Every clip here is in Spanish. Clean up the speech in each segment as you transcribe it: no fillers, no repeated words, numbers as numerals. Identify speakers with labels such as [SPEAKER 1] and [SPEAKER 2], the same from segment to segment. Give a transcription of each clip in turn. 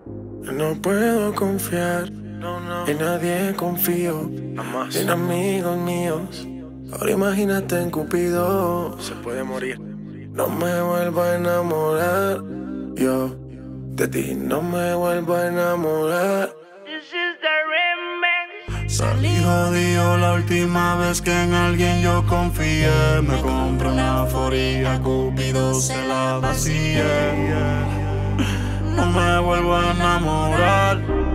[SPEAKER 1] No puedo confiar en nadie, confío en amigos míos. Ahora imagínate en Cupido, se puede morir. No me vuelvo a enamorar, yo de ti no me vuelvo a enamorar.
[SPEAKER 2] Salí jodido la última vez que en alguien yo confié. Me compré una euforia, Cupido se la vacía. No me vuelvo a enamorar,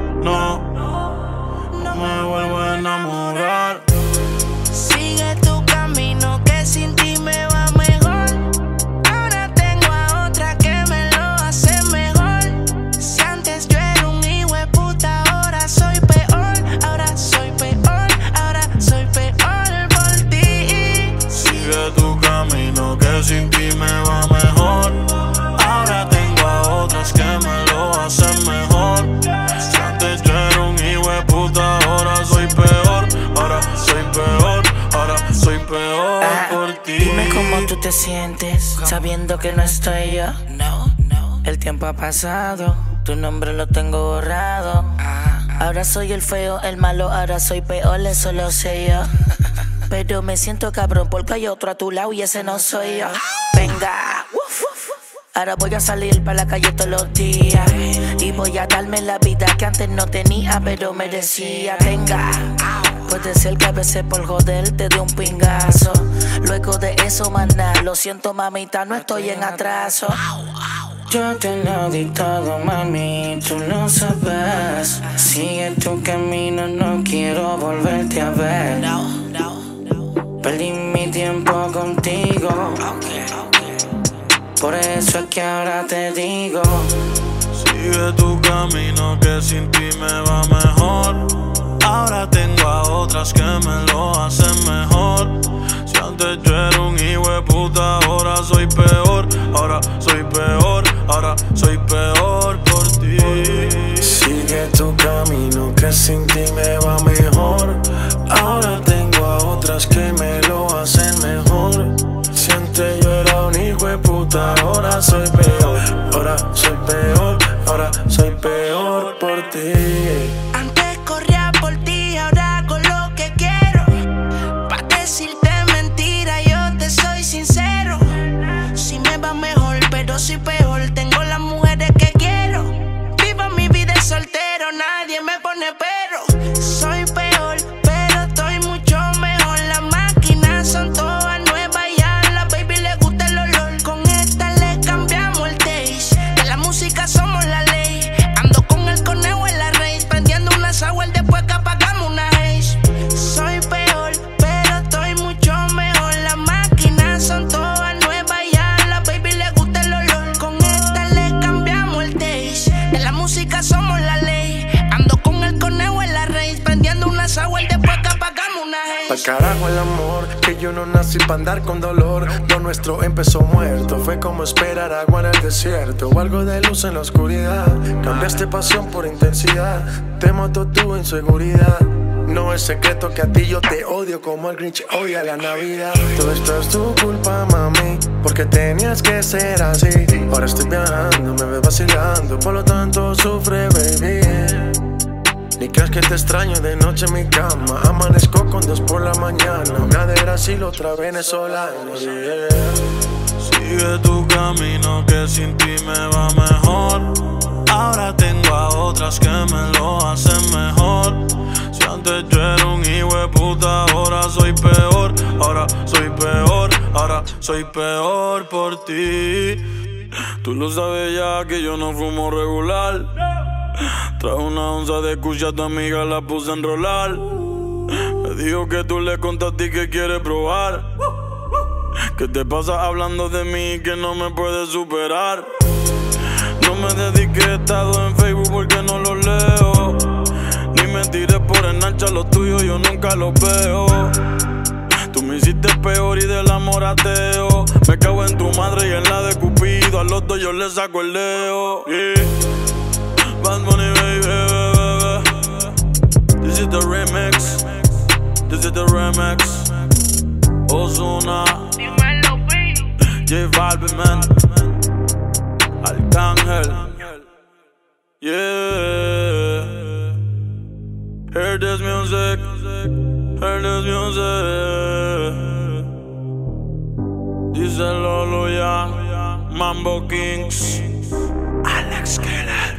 [SPEAKER 2] no me vuelvo a enamorar.
[SPEAKER 3] Sigue tu camino que sin ti me va mejor. Ahora tengo a otra que me lo hace mejor. Si antes yo era un hijo de puta, ahora soy peor. Ahora soy peor, ahora soy peor por ti.
[SPEAKER 2] Sigue tu camino que sin ti me va mejor. Ahora tengo a otras que me lo hacen mejor. Si antes yo era un hijo de puta, ahora soy peor. Ahora soy peor, ahora soy peor por ti.
[SPEAKER 3] Dime cómo tú te sientes sabiendo que no estoy yo. El tiempo ha pasado, tu nombre lo tengo borrado. Ahora soy el feo, el malo, ahora soy peor, eso lo sé yo. Pero me siento cabrón porque hay otro a tu lado y ese no soy yo. Venga, ahora voy a salir para la calle todos los días y voy a darme la vida que antes no tenía pero merecía. Venga, puede ser que a veces por joder te dé un pingazo. Luego de eso, maná, lo siento mamita, no estoy en atraso. Yo te lo di todo, mami, tú lo sabes. Sigue tu camino, no quiero volverte a ver. Perdí mi tiempo contigo, por eso es que ahora te digo.
[SPEAKER 2] Sigue tu camino que sin ti me va mejor. Ahora tengo a otras que me lo hacen mejor. Si antes yo era un hijo de puta, ahora soy peor. Ahora soy peor, ahora soy peor por ti.
[SPEAKER 1] Sigue tu camino que sin ti me va mejor. Ahora tengo a otras que me lo hacen mejor. Si antes yo era un hijo de puta, ahora soy peor. Ahora soy peor, ahora soy peor por ti.
[SPEAKER 3] Antes corría por ti, ahora hago lo que quiero. Pa' decirte mentira, yo te soy sincero. Si me va mejor, pero si peor, tengo las mujeres que quiero. Vivo mi vida soltero, nadie me pone pero. Soy peor, pero estoy mucho mejor. Las máquinas son todas nuevas y a la baby le gusta el olor. Con esta le cambiamos el taste. De la música somos la ley. Ando con el conejo en la race, prendiendo una sour después que apagamos una haze. Soy peor, pero estoy mucho mejor. Las máquinas son todas nuevas y a la baby le gusta el olor. Con esta le cambiamos el taste. De la música somos la ley. Ando con el conejo en la race, prendiendo una sour después que apagamos una haze.
[SPEAKER 1] Pa'l carajo el amor, que yo no nací pa' andar con dolor. Lo nuestro empezó muerto, fue como esperar agua en el desierto o algo de luz en la oscuridad. Cambiaste pasión por intensidad, te mató tu inseguridad. No es secreto que a ti yo te odio como el Grinch odia la Navidad. Todo esto es tu culpa, mami, porque tenías que ser así. Ahora estoy viajando, me ves vacilando, por lo tanto sufre, baby. Ni creas que te extraño de noche en mi cama. Amanezco con 2 por la mañana. Una de Brasil, otra venezolana, yeah.
[SPEAKER 2] Sigue tu camino que sin ti me va mejor. Ahora tengo a otras que me lo hacen mejor. Si antes yo era un hijo de puta, ahora soy peor. Ahora soy peor, ahora soy peor por ti. Tú lo sabes ya que yo no fumo regular. Traje una onza de cucha a tu amiga, la puse a enrolar. Me dijo que tú le contaste que quieres probar. ¿Qué te pasa hablando de mí que no me puedes superar? No me dediqué estado en Facebook porque no lo leo. Ni me tiré por enancha, los tuyos yo nunca los veo. Tú me hiciste peor y del amor ateo. Me cago en tu madre y en la de Cupido. A los dos yo le saco el dedo, yeah. Bad Bunny, baby. This is the remix. This is the remix. Ozuna, J Balvin, man. Arcángel, yeah. Hear this music, hear this music. Dice Lolo ya, Mambo Kings, Alex Killer.